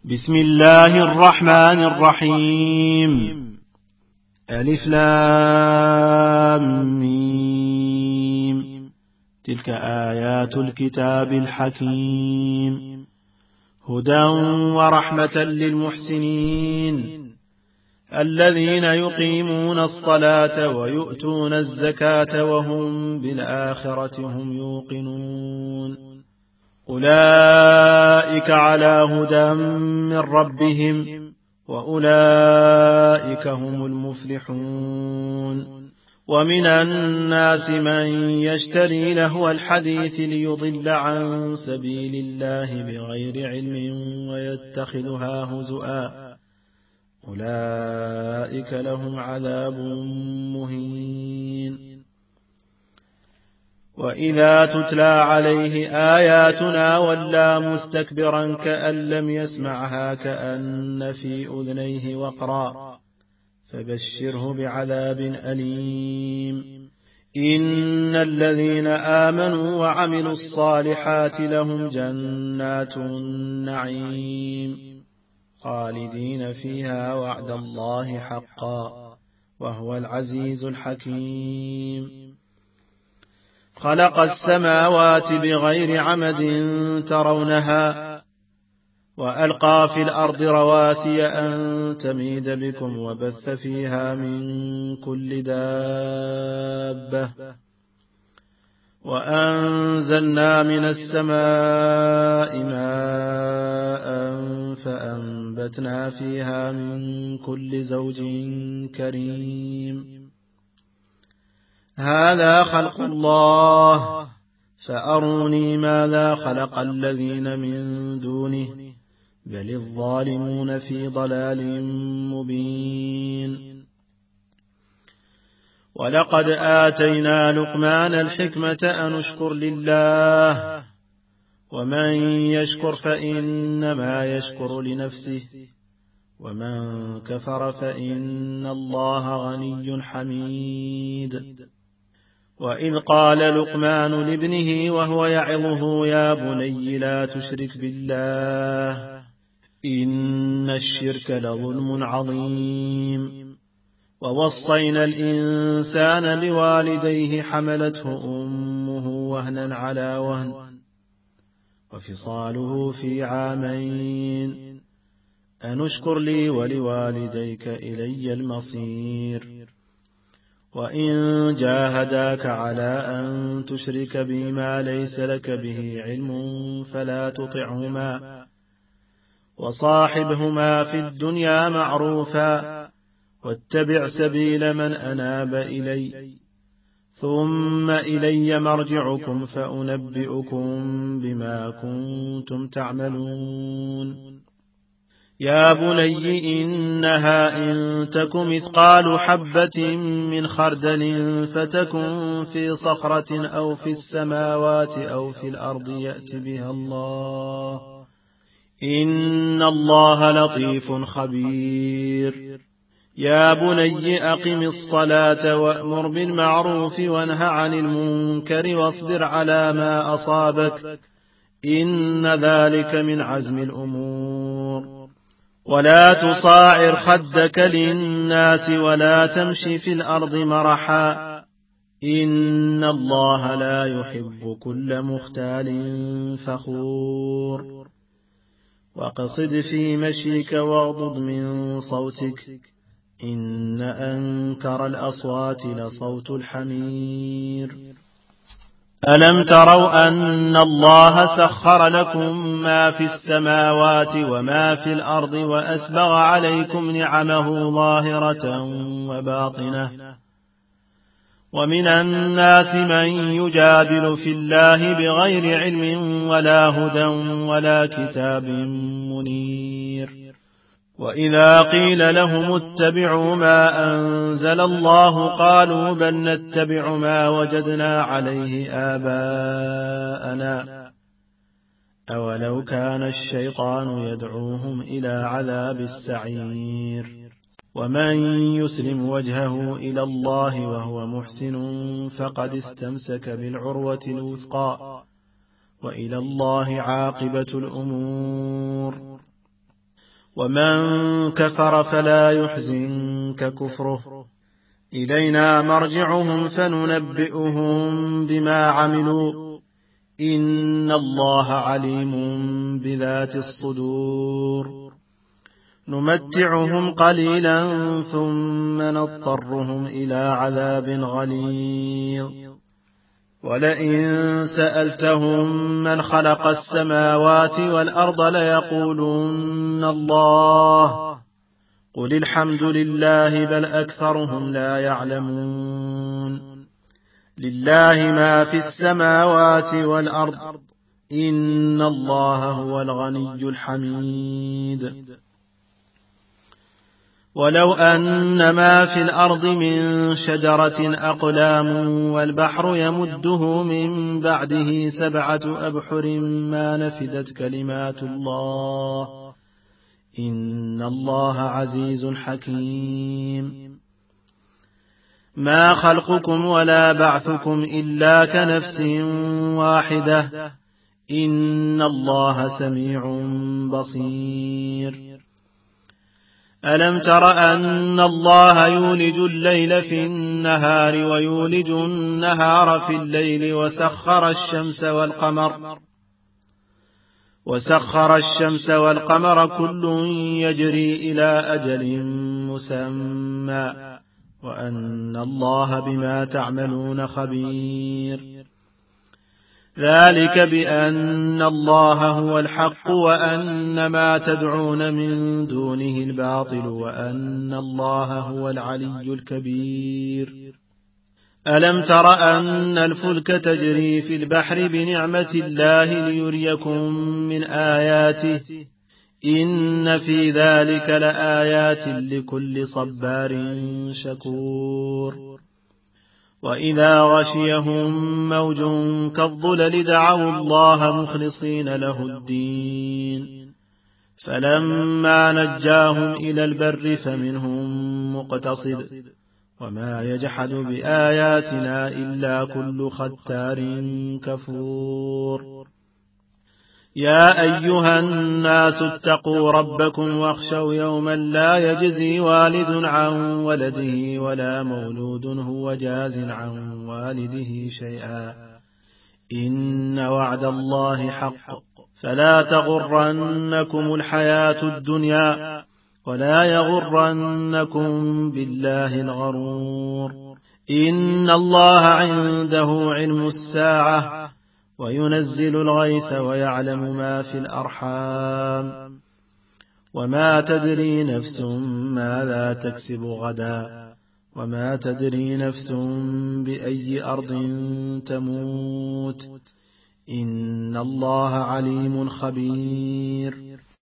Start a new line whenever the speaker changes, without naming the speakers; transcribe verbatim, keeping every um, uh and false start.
بسم الله الرحمن الرحيم. ألف لام ميم. تلك آيات الكتاب الحكيم، هدى ورحمة للمحسنين الذين يقيمون الصلاة ويؤتون الزكاة وهم بالآخرة هم يوقنون. أولئك على هدى من ربهم وأولئك هم المفلحون. ومن الناس من يشتري لهو الحديث ليضل عن سبيل الله بغير علم ويتخذها هزؤا، أولئك لهم عذاب مهين. وإذا تتلى عليه آياتنا ولى مستكبرا كأن لم يسمعها كأن في أذنيه وقرا، فبشره بعذاب أليم. إن الذين آمنوا وعملوا الصالحات لهم جنات النعيم خالدين فيها وعد الله حقا وهو العزيز الحكيم. خلق السماوات بغير عمد ترونها وألقى في الأرض رواسي أن تميد بكم وبث فيها من كل دابة، وأنزلنا من السماء ماء فأنبتنا فيها من كل زوج كريم. هذا خلق الله فأروني ماذا خلق الذين من دونه بل الظالمون في ضلال مبين. ولقد آتينا لقمان الحكمة أن اشكر لله ومن يشكر فإنما يشكر لنفسه ومن كفر فإن الله غني حميد. وإذ قال لقمان لابنه وهو يعظه يا بني لا تشرك بالله إن الشرك لظلم عظيم. ووصينا الإنسان بوالديه حملته أمه وهنا على وهن وفصاله في عامين أن اشكر لي ولوالديك إلي المصير. وإن جاهداك على أن تشرك بي ما ليس لك به علم فلا تطعهما وصاحبهما في الدنيا معروفا واتبع سبيل من أناب إلي ثم إلي مرجعكم فأنبئكم بما كنتم تعملون. يا بني إنها إن تك مثقال حبة من خردل فتكن في صخرة أو في السماوات أو في الأرض يأت بها الله إن الله لطيف خبير. يا بني أقم الصلاة وأمر بالمعروف وانه عن المنكر واصبر على ما أصابك إن ذلك من عزم الأمور. ولا تصاعر خدك للناس ولا تمشي في الأرض مرحا إن الله لا يحب كل مختال فخور. واقصد في مشيك واغضض من صوتك إن أنكر الأصوات لصوت الحمير. ألم تروا أن الله سخر لكم ما في السماوات وما في الأرض وأسبغ عليكم نعمه ظاهرة وباطنة ومن الناس من يجادل في الله بغير علم ولا هدى ولا كتاب منير. وإذا قيل لهم اتبعوا ما أنزل الله قالوا بل نتبع ما وجدنا عليه آباءنا أولو كان الشيطان يدعوهم إلى عذاب السعير. ومن يسلم وجهه إلى الله وهو محسن فقد استمسك بالعروة الوثقى وإلى الله عاقبة الأمور. ومن كفر فلا يحزنك كفره إلينا مرجعهم فننبئهم بما عملوا إن الله عليم بذات الصدور نمتعهم قليلا ثم نضطرهم إلى عذاب غليظ ولئن سألتهم من خلق السماوات والأرض ليقولن الله قل الحمد لله بل أكثرهم لا يعلمون لله ما في السماوات والأرض إن الله هو الغني الحميد ولو أن ما في الأرض من شجرة أقلام والبحر يمده من بعده سبعة أبحر ما نفدت كلمات الله إن الله عزيز حكيم ما خلقكم ولا بعثكم إلا كنفس واحدة إن الله سميع بصير ألم تر أن الله يولج الليل في النهار ويولج النهار في الليل وسخر الشمس والقمر وسخر الشمس والقمر كل يجري إلى أجل مسمى وأن الله بما تعملون خبير ذلك بأن الله هو الحق وأن ما تدعون من دونه الباطل وأن الله هو العلي الكبير ألم تر أن الفلك تجري في البحر بنعمة الله ليريكم من آياته إن في ذلك لآيات لكل صبار شكور وإذا غشيهم موج كالظلل دعوا الله مخلصين له الدين فلما نجاهم إلى البر فمنهم مقتصد وما يجحد بآياتنا إلا كل ختار كفور يا أيها الناس اتقوا ربكم واخشوا يوما لا يجزي والد عن ولده ولا مولود هو جاز عن والده شيئا إن وعد الله حق فلا تغرنكم الحياة الدنيا ولا يغرنكم بالله الغرور إن الله عنده علم الساعة وينزل الغيث ويعلم ما في الأرحام وما تدري نفس ماذا تكسب غدا وما تدري نفس بأي أرض تموت إن الله عليم خبير